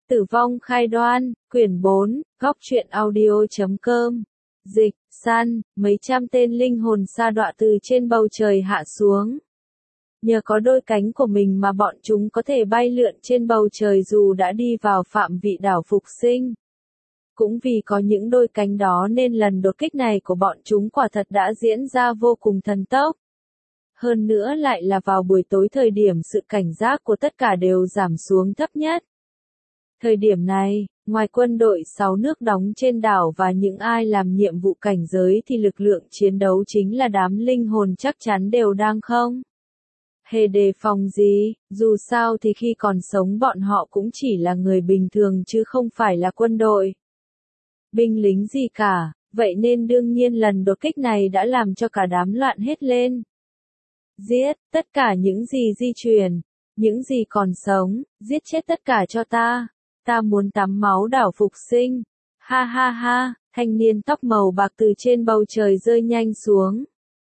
Tử vong khai đoan, quyển 4, góc truyện audio.com. Dịch, San, mấy trăm tên linh hồn sa đọa từ trên bầu trời hạ xuống. Nhờ có đôi cánh của mình mà bọn chúng có thể bay lượn trên bầu trời dù đã đi vào phạm vị đảo phục sinh. Cũng vì có những đôi cánh đó nên lần đột kích này của bọn chúng quả thật đã diễn ra vô cùng thần tốc. Hơn nữa lại là vào buổi tối, thời điểm sự cảnh giác của tất cả đều giảm xuống thấp nhất. Thời điểm này, ngoài quân đội 6 nước đóng trên đảo và những ai làm nhiệm vụ cảnh giới thì lực lượng chiến đấu chính là đám linh hồn chắc chắn đều đang không hề đề phòng gì, dù sao thì khi còn sống bọn họ cũng chỉ là người bình thường chứ không phải là quân đội, binh lính gì cả, vậy nên đương nhiên lần đột kích này đã làm cho cả đám loạn hết lên. Giết, tất cả những gì di chuyển, những gì còn sống, giết chết tất cả cho ta muốn tắm máu đảo phục sinh. Ha ha ha, thanh niên tóc màu bạc từ trên bầu trời rơi nhanh xuống.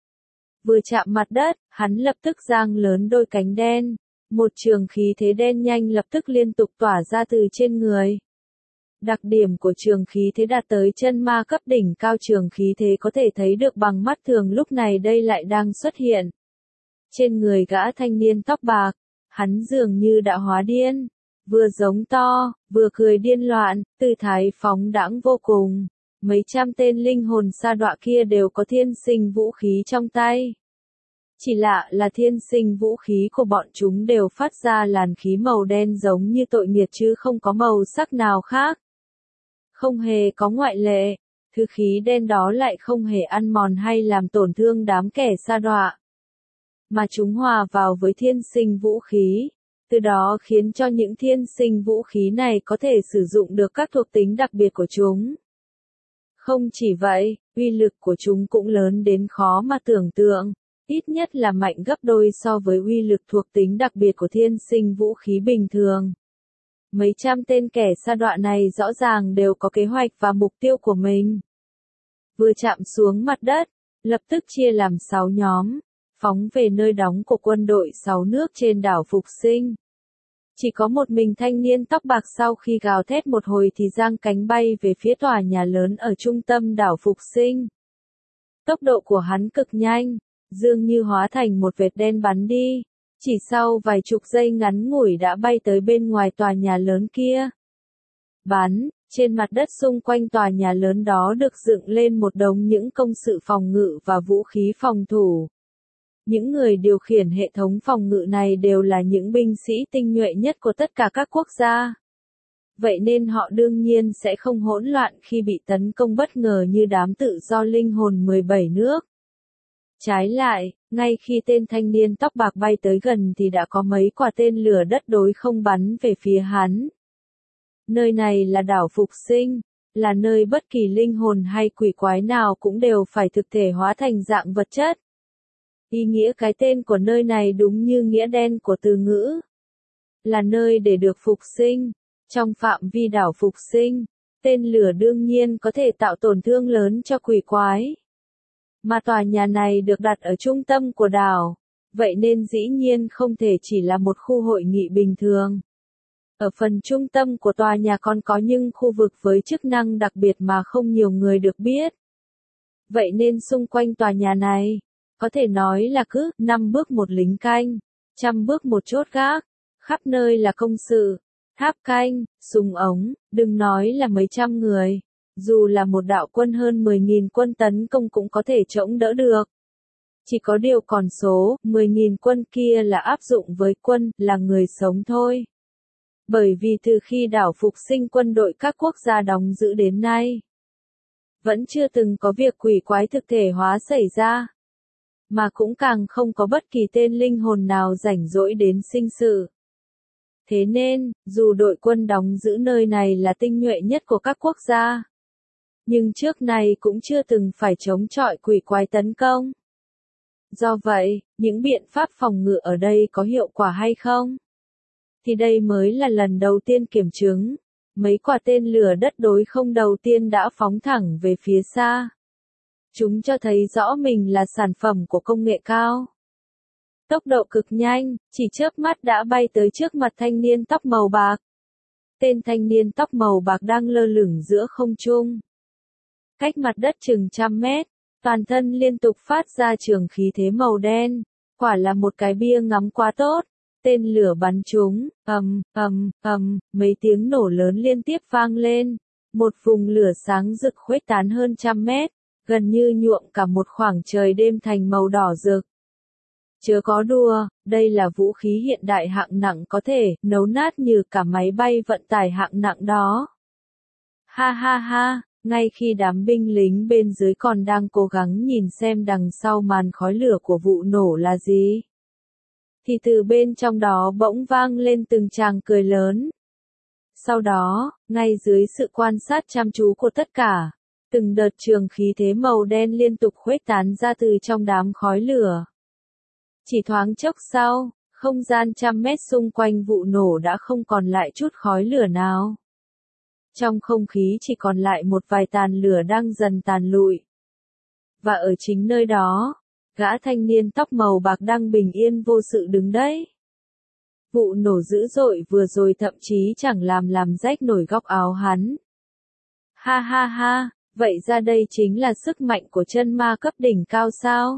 Vừa chạm mặt đất, hắn lập tức giang lớn đôi cánh đen. Một trường khí thế đen nhanh lập tức liên tục tỏa ra từ trên người. Đặc điểm của trường khí thế đạt tới chân ma cấp đỉnh cao, trường khí thế có thể thấy được bằng mắt thường, lúc này đây lại đang xuất hiện trên người gã thanh niên tóc bạc. Hắn dường như đã hóa điên, vừa giống to, vừa cười điên loạn, tư thái phóng đãng vô cùng. Mấy trăm tên linh hồn sa đọa kia đều có thiên sinh vũ khí trong tay. Chỉ lạ là thiên sinh vũ khí của bọn chúng đều phát ra làn khí màu đen giống như tội nghiệt chứ không có màu sắc nào khác. Không hề có ngoại lệ, thứ khí đen đó lại không hề ăn mòn hay làm tổn thương đám kẻ sa đọa, mà chúng hòa vào với thiên sinh vũ khí, từ đó khiến cho những thiên sinh vũ khí này có thể sử dụng được các thuộc tính đặc biệt của chúng. Không chỉ vậy, uy lực của chúng cũng lớn đến khó mà tưởng tượng, ít nhất là mạnh gấp đôi so với uy lực thuộc tính đặc biệt của thiên sinh vũ khí bình thường. Mấy trăm tên kẻ sa đọa này rõ ràng đều có kế hoạch và mục tiêu của mình. Vừa chạm xuống mặt đất, lập tức chia làm 6 nhóm, phóng về nơi đóng của quân đội 6 nước trên đảo phục sinh. Chỉ có một mình thanh niên tóc bạc sau khi gào thét một hồi thì giang cánh bay về phía tòa nhà lớn ở trung tâm đảo phục sinh. Tốc độ của hắn cực nhanh, dường như hóa thành một vệt đen bắn đi. Chỉ sau vài chục giây ngắn ngủi đã bay tới bên ngoài tòa nhà lớn kia. Bắn, trên mặt đất xung quanh tòa nhà lớn đó được dựng lên một đống những công sự phòng ngự và vũ khí phòng thủ. Những người điều khiển hệ thống phòng ngự này đều là những binh sĩ tinh nhuệ nhất của tất cả các quốc gia. Vậy nên họ đương nhiên sẽ không hỗn loạn khi bị tấn công bất ngờ như đám tự do linh hồn 17 nước. Trái lại, ngay khi tên thanh niên tóc bạc bay tới gần thì đã có mấy quả tên lửa đất đối không bắn về phía hắn. Nơi này là đảo phục sinh, là nơi bất kỳ linh hồn hay quỷ quái nào cũng đều phải thực thể hóa thành dạng vật chất. Ý nghĩa cái tên của nơi này đúng như nghĩa đen của từ ngữ. Là nơi để được phục sinh. Trong phạm vi đảo phục sinh, tên lửa đương nhiên có thể tạo tổn thương lớn cho quỷ quái. Mà tòa nhà này được đặt ở trung tâm của đảo, vậy nên dĩ nhiên không thể chỉ là một khu hội nghị bình thường. Ở phần trung tâm của tòa nhà còn có những khu vực với chức năng đặc biệt mà không nhiều người được biết. Vậy nên xung quanh tòa nhà này, có thể nói là cứ 5 bước một lính canh, 100 bước một chốt gác, khắp nơi là công sự, tháp canh, súng ống, đừng nói là mấy trăm người. Dù là một đạo quân hơn 10.000 quân tấn công cũng có thể chống đỡ được. Chỉ có điều còn số 10.000 quân kia là áp dụng với quân là người sống thôi. Bởi vì từ khi đảo phục sinh quân đội các quốc gia đóng giữ đến nay, vẫn chưa từng có việc quỷ quái thực thể hóa xảy ra. Mà cũng càng không có bất kỳ tên linh hồn nào rảnh rỗi đến sinh sự. Thế nên, dù đội quân đóng giữ nơi này là tinh nhuệ nhất của các quốc gia, nhưng trước này cũng chưa từng phải chống chọi quỷ quái tấn công. Do vậy, những biện pháp phòng ngự ở đây có hiệu quả hay không? Thì đây mới là lần đầu tiên kiểm chứng. Mấy quả tên lửa đất đối không đầu tiên đã phóng thẳng về phía xa. Chúng cho thấy rõ mình là sản phẩm của công nghệ cao. Tốc độ cực nhanh, chỉ chớp mắt đã bay tới trước mặt thanh niên tóc màu bạc. tên thanh niên tóc màu bạc đang lơ lửng giữa không trung. Cách mặt đất chừng 100 mét, toàn thân liên tục phát ra trường khí thế màu đen, quả là một cái bia ngắm quá tốt. Tên lửa bắn trúng, mấy tiếng nổ lớn liên tiếp vang lên. Một vùng lửa sáng rực khuếch tán hơn 100 mét, gần như nhuộm cả một khoảng trời đêm thành màu đỏ rực. Chớ có đùa, đây là vũ khí hiện đại hạng nặng có thể nấu nát như cả máy bay vận tải hạng nặng đó. Ha ha ha, ngay khi đám binh lính bên dưới còn đang cố gắng nhìn xem đằng sau màn khói lửa của vụ nổ là gì, thì từ bên trong đó bỗng vang lên từng tràng cười lớn. Sau đó, ngay dưới sự quan sát chăm chú của tất cả, từng đợt trường khí thế màu đen liên tục khuếch tán ra từ trong đám khói lửa. Chỉ thoáng chốc sau, không gian 100 mét xung quanh vụ nổ đã không còn lại chút khói lửa nào. Trong không khí chỉ còn lại một vài tàn lửa đang dần tàn lụi. Và ở chính nơi đó, gã thanh niên tóc màu bạc đang bình yên vô sự đứng đấy. Vụ nổ dữ dội vừa rồi thậm chí chẳng làm rách nổi góc áo hắn. Ha ha ha, vậy ra đây chính là sức mạnh của chân ma cấp đỉnh cao sao?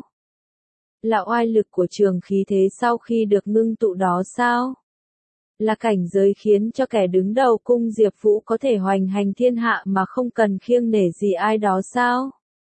Là oai lực của trường khí thế sau khi được ngưng tụ đó sao? Là cảnh giới khiến cho kẻ đứng đầu cung Diệp Vũ có thể hoành hành thiên hạ mà không cần kiêng nể gì ai đó sao?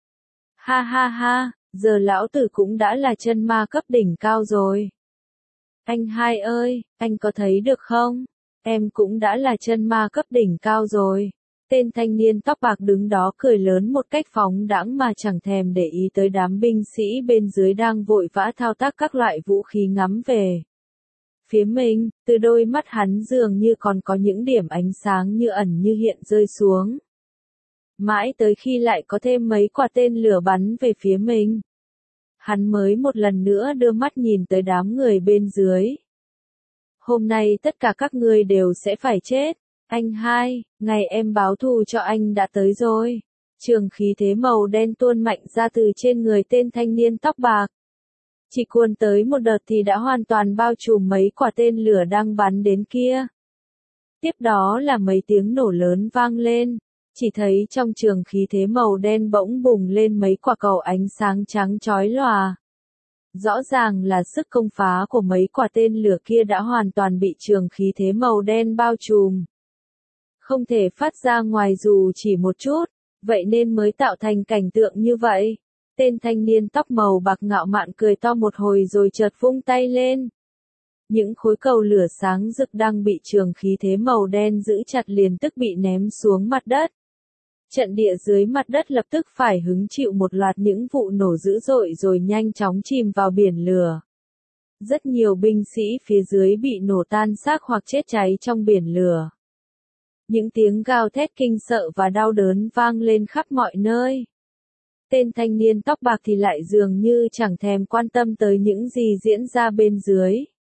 Ha ha ha, giờ lão tử cũng đã là chân ma cấp đỉnh cao rồi. Anh hai ơi, anh có thấy được không? Em cũng đã là chân ma cấp đỉnh cao rồi. Tên thanh niên tóc bạc đứng đó cười lớn một cách phóng đãng mà chẳng thèm để ý tới đám binh sĩ bên dưới đang vội vã thao tác các loại vũ khí ngắm về phía mình, từ đôi mắt hắn dường như còn có những điểm ánh sáng như ẩn như hiện rơi xuống. Mãi tới khi lại có thêm mấy quả tên lửa bắn về phía mình, hắn mới một lần nữa đưa mắt nhìn tới đám người bên dưới. Hôm nay tất cả các ngươi đều sẽ phải chết. Anh hai, ngày em báo thù cho anh đã tới rồi. Trường khí thế màu đen tuôn mạnh ra từ trên người tên thanh niên tóc bạc. Chỉ cuồn tới một đợt thì đã hoàn toàn bao trùm mấy quả tên lửa đang bắn đến kia. Tiếp đó là mấy tiếng nổ lớn vang lên. Chỉ thấy trong trường khí thế màu đen bỗng bùng lên mấy quả cầu ánh sáng trắng chói lòa. Rõ ràng là sức công phá của mấy quả tên lửa kia đã hoàn toàn bị trường khí thế màu đen bao trùm. Không thể phát ra ngoài dù chỉ một chút, vậy nên mới tạo thành cảnh tượng như vậy. Tên thanh niên tóc màu bạc ngạo mạn cười to một hồi rồi chợt vung tay lên. Những khối cầu lửa sáng rực đang bị trường khí thế màu đen giữ chặt liền tức bị ném xuống mặt đất. Trận địa dưới mặt đất lập tức phải hứng chịu một loạt những vụ nổ dữ dội rồi nhanh chóng chìm vào biển lửa. Rất nhiều binh sĩ phía dưới bị nổ tan xác hoặc chết cháy trong biển lửa. Những tiếng gào thét kinh sợ và đau đớn vang lên khắp mọi nơi. Tên thanh niên tóc bạc thì lại dường như chẳng thèm quan tâm tới những gì diễn ra bên dưới.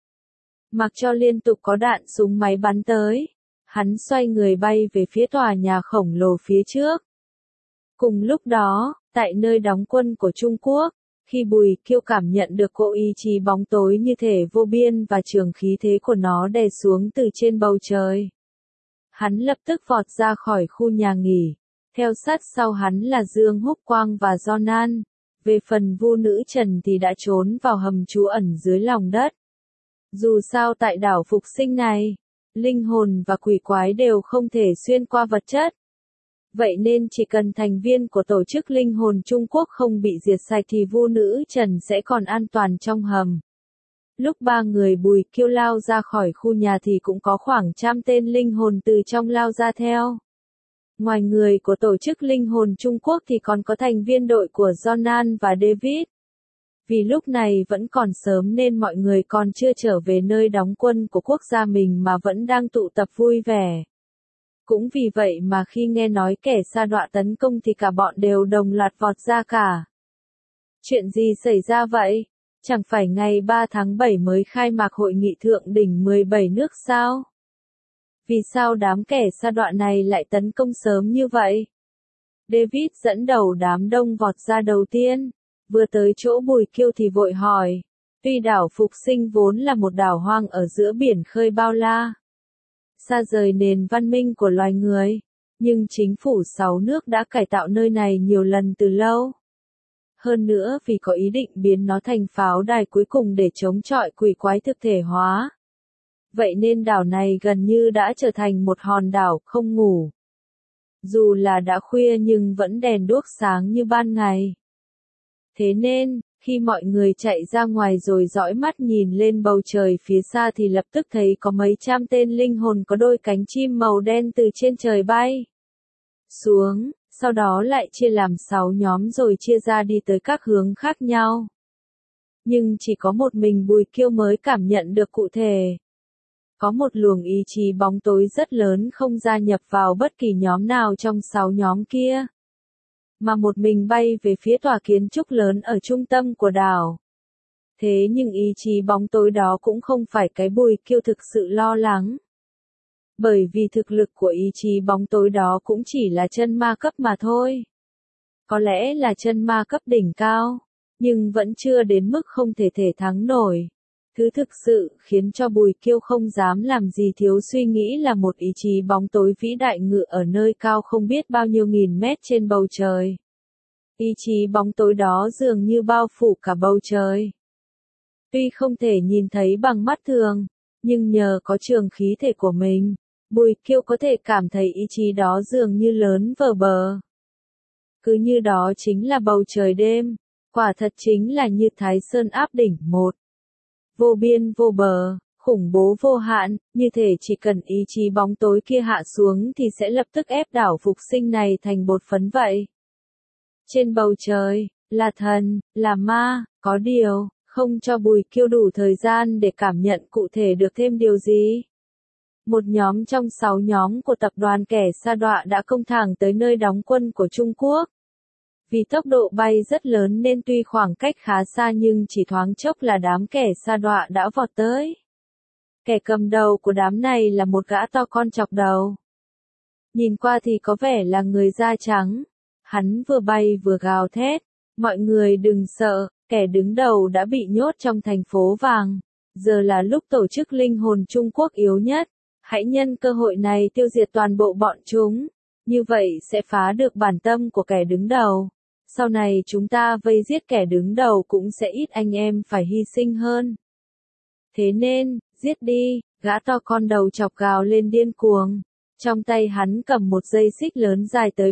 Mặc cho liên tục có đạn súng máy bắn tới, hắn xoay người bay về phía tòa nhà khổng lồ phía trước. Cùng lúc đó, tại nơi đóng quân của Trung Quốc, khi Bùi Kiêu cảm nhận được cỗ ý chí bóng tối như thể vô biên và trường khí thế của nó đè xuống từ trên bầu trời, hắn lập tức vọt ra khỏi khu nhà nghỉ. Theo sát sau hắn là Dương Húc Quang và Jonan. Về phần Vu Nữ Trần thì đã trốn vào hầm trú ẩn dưới lòng đất. Dù sao tại đảo Phục Sinh này, linh hồn và quỷ quái đều không thể xuyên qua vật chất. Vậy nên chỉ cần thành viên của tổ chức linh hồn Trung Quốc không bị diệt sạch thì Vu Nữ Trần sẽ còn an toàn trong hầm. Lúc ba người Bùi Kiêu lao ra khỏi khu nhà thì cũng có khoảng 100 tên linh hồn từ trong lao ra theo. Ngoài người của tổ chức linh hồn Trung Quốc thì còn có thành viên đội của Jonan và David. Vì lúc này vẫn còn sớm nên mọi người còn chưa trở về nơi đóng quân của quốc gia mình mà vẫn đang tụ tập vui vẻ. Cũng vì vậy mà khi nghe nói kẻ sa đọa tấn công thì cả bọn đều đồng loạt vọt ra cả. Chuyện gì xảy ra vậy? Chẳng phải ngày 3 tháng 7 mới khai mạc hội nghị thượng đỉnh 17 nước sao? Vì sao đám kẻ sa đọa này lại tấn công sớm như vậy? David dẫn đầu đám đông vọt ra đầu tiên, vừa tới chỗ Bùi Kiêu thì vội hỏi. Tuy đảo Phục Sinh vốn là một đảo hoang ở giữa biển khơi bao la, xa rời nền văn minh của loài người. Nhưng chính phủ 6 nước đã cải tạo nơi này nhiều lần từ lâu. Hơn nữa vì có ý định biến nó thành pháo đài cuối cùng để chống chọi quỷ quái thực thể hóa. Vậy nên đảo này gần như đã trở thành một hòn đảo không ngủ. Dù là đã khuya nhưng vẫn đèn đuốc sáng như ban ngày. Thế nên, khi mọi người chạy ra ngoài rồi dõi mắt nhìn lên bầu trời phía xa thì lập tức thấy có mấy trăm tên linh hồn có đôi cánh chim màu đen từ trên trời bay xuống, sau đó lại chia làm 6 nhóm rồi chia ra đi tới các hướng khác nhau. Nhưng chỉ có một mình Bùi Kiêu mới cảm nhận được cụ thể. Có một luồng ý chí bóng tối rất lớn không gia nhập vào bất kỳ nhóm nào trong 6 nhóm kia, mà một mình bay về phía tòa kiến trúc lớn ở trung tâm của đảo. Thế nhưng ý chí bóng tối đó cũng không phải cái Bùi Kiêu thực sự lo lắng. Bởi vì thực lực của ý chí bóng tối đó cũng chỉ là chân ma cấp mà thôi. Có lẽ là chân ma cấp đỉnh cao, nhưng vẫn chưa đến mức không thể thắng nổi. Thứ thực sự khiến cho Bùi Kiêu không dám làm gì thiếu suy nghĩ là một ý chí bóng tối vĩ đại ngự ở nơi cao không biết bao nhiêu nghìn mét trên bầu trời. Ý chí bóng tối đó dường như bao phủ cả bầu trời. Tuy không thể nhìn thấy bằng mắt thường, nhưng nhờ có trường khí thể của mình, Bùi Kiêu có thể cảm thấy ý chí đó dường như lớn vờ bờ. Cứ như đó chính là bầu trời đêm, quả thật chính là như Thái Sơn áp đỉnh một. Vô biên vô bờ, khủng bố vô hạn, như thể chỉ cần ý chí bóng tối kia hạ xuống thì sẽ lập tức ép đảo phục sinh này thành bột phấn vậy. Trên bầu trời, là thần, là ma, có điều, không cho Bùi Kiêu đủ thời gian để cảm nhận cụ thể được thêm điều gì. Một nhóm trong 6 nhóm của tập đoàn kẻ sa đọa đã công thẳng tới nơi đóng quân của Trung Quốc. Vì tốc độ bay rất lớn nên tuy khoảng cách khá xa nhưng chỉ thoáng chốc là đám kẻ sa đọa đã vọt tới. Kẻ cầm đầu của đám này là một gã to con chọc đầu. Nhìn qua thì có vẻ là người da trắng. Hắn vừa bay vừa gào thét. Mọi người đừng sợ, kẻ đứng đầu đã bị nhốt trong thành phố vàng. Giờ là lúc tổ chức linh hồn Trung Quốc yếu nhất. Hãy nhân cơ hội này tiêu diệt toàn bộ bọn chúng. Như vậy sẽ phá được bản tâm của kẻ đứng đầu. Sau này chúng ta vây giết kẻ đứng đầu cũng sẽ ít anh em phải hy sinh hơn. Thế nên, giết đi, gã to con đầu chọc gào lên điên cuồng. Trong tay hắn cầm một dây xích lớn dài tới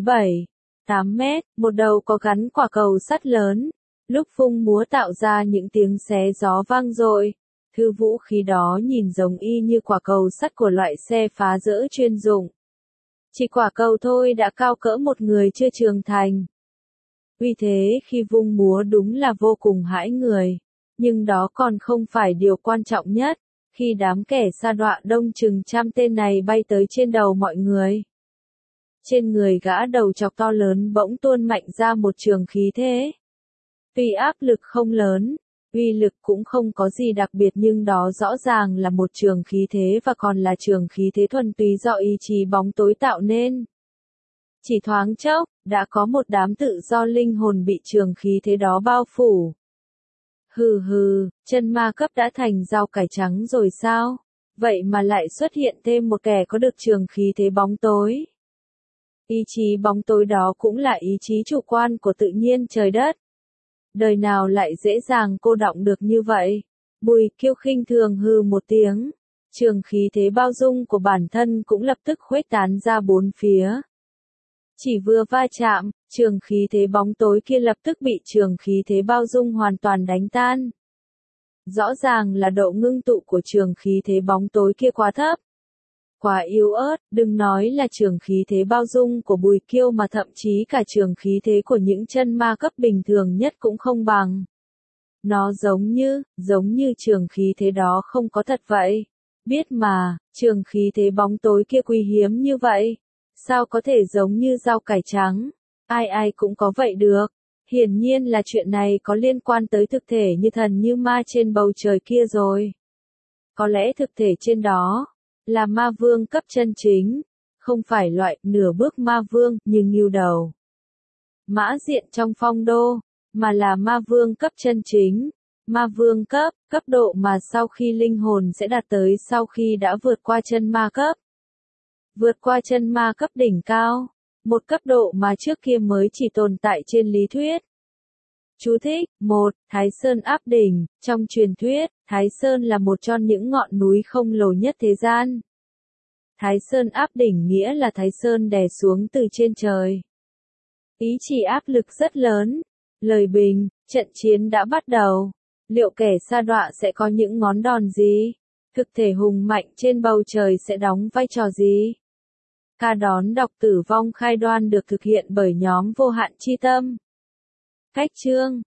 7-8 mét, một đầu có gắn quả cầu sắt lớn. Lúc phung múa tạo ra những tiếng xé gió vang dội. Thứ vũ khí đó nhìn giống y như quả cầu sắt của loại xe phá rỡ chuyên dụng. Chỉ quả cầu thôi đã cao cỡ một người chưa trưởng thành. Vì thế khi vung múa đúng là vô cùng hãi người. Nhưng đó còn không phải điều quan trọng nhất. Khi đám kẻ sa đọa đông chừng trăm tên này bay tới trên đầu mọi người. Trên người gã đầu chọc to lớn bỗng tuôn mạnh ra một trường khí thế. Tuy áp lực không lớn, uy lực cũng không có gì đặc biệt nhưng đó rõ ràng là một trường khí thế và còn là trường khí thế thuần túy do ý chí bóng tối tạo nên. Chỉ thoáng chốc, đã có một đám tự do linh hồn bị trường khí thế đó bao phủ. Hừ hừ, chân ma cấp đã thành rau cải trắng rồi sao? Vậy mà lại xuất hiện thêm một kẻ có được trường khí thế bóng tối. Ý chí bóng tối đó cũng là ý chí chủ quan của tự nhiên trời đất. Đời nào lại dễ dàng cô đọng được như vậy? Bùi Kiêu khinh thường hừ một tiếng. Trường khí thế bao dung của bản thân cũng lập tức khuếch tán ra bốn phía. Chỉ vừa va chạm, trường khí thế bóng tối kia lập tức bị trường khí thế bao dung hoàn toàn đánh tan. Rõ ràng là độ ngưng tụ của trường khí thế bóng tối kia quá thấp. Quá yếu ớt, đừng nói là trường khí thế bao dung của Bùi Kiêu mà thậm chí cả trường khí thế của những chân ma cấp bình thường nhất cũng không bằng. Nó giống như trường khí thế đó không có thật vậy. Biết mà, trường khí thế bóng tối kia quý hiếm như vậy. Sao có thể giống như rau cải trắng? Ai cũng có vậy được. Hiển nhiên là chuyện này có liên quan tới thực thể như thần như ma trên bầu trời kia rồi. Có lẽ thực thể trên đó là ma vương cấp chân chính, không phải loại nửa bước ma vương như ngưu đầu. Mã diện trong phong đô, mà là ma vương cấp chân chính. Ma vương cấp độ mà sau khi linh hồn sẽ đạt tới sau khi đã vượt qua chân ma cấp. vượt qua chân ma cấp đỉnh cao, một cấp độ mà trước kia mới chỉ tồn tại trên lý thuyết. Chú thích: 1. Thái Sơn áp đỉnh. Trong truyền thuyết, Thái Sơn là một trong những ngọn núi khổng lồ nhất thế gian. Thái Sơn áp đỉnh nghĩa là Thái Sơn đè xuống từ trên trời. Ý chỉ áp lực rất lớn. Lời bình, trận chiến đã bắt đầu. Liệu kẻ sa đọa sẽ có những ngón đòn gì? Thực thể hùng mạnh trên bầu trời sẽ đóng vai trò gì? Ca đón đọc Tử vong khai đoan được thực hiện bởi nhóm Vô Hạn Chi Tâm. Cách chương